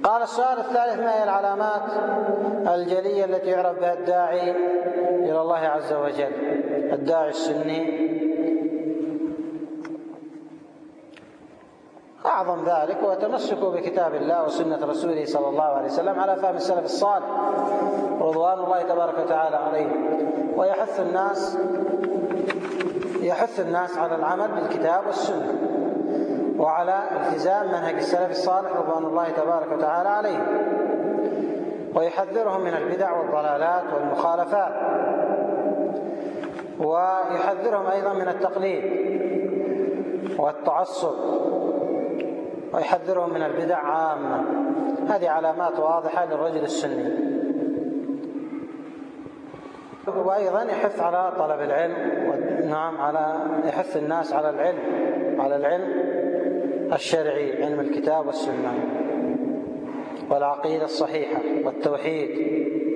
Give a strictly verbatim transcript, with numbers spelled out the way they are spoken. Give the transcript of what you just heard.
قال السؤال الثالث: ما هي العلامات الجلية التي يعرف بها الداعي إلى الله عز وجل، الداعي السني؟ أعظم ذلك هو تمسكه بكتاب الله وسنة رسوله صلى الله عليه وسلم على فهم السلف الصالح رضوان الله تبارك وتعالى عليهم، ويحث الناس يحث الناس على العمل بالكتاب والسنة وعلى التزام منهج السلف الصالح رضوان الله تبارك وتعالى عليهم، ويحذرهم من البدع والضلالات والمخالفات، ويحذرهم أيضا من التقليد والتعصب، ويحذرهم من البدع عامة. هذه علامات واضحة للرجل السني. وأيضا يحث على طلب العلم، نعم على يحث الناس على العلم على العلم الشرعي، علم الكتاب والسنة والعقيدة الصحيحة والتوحيد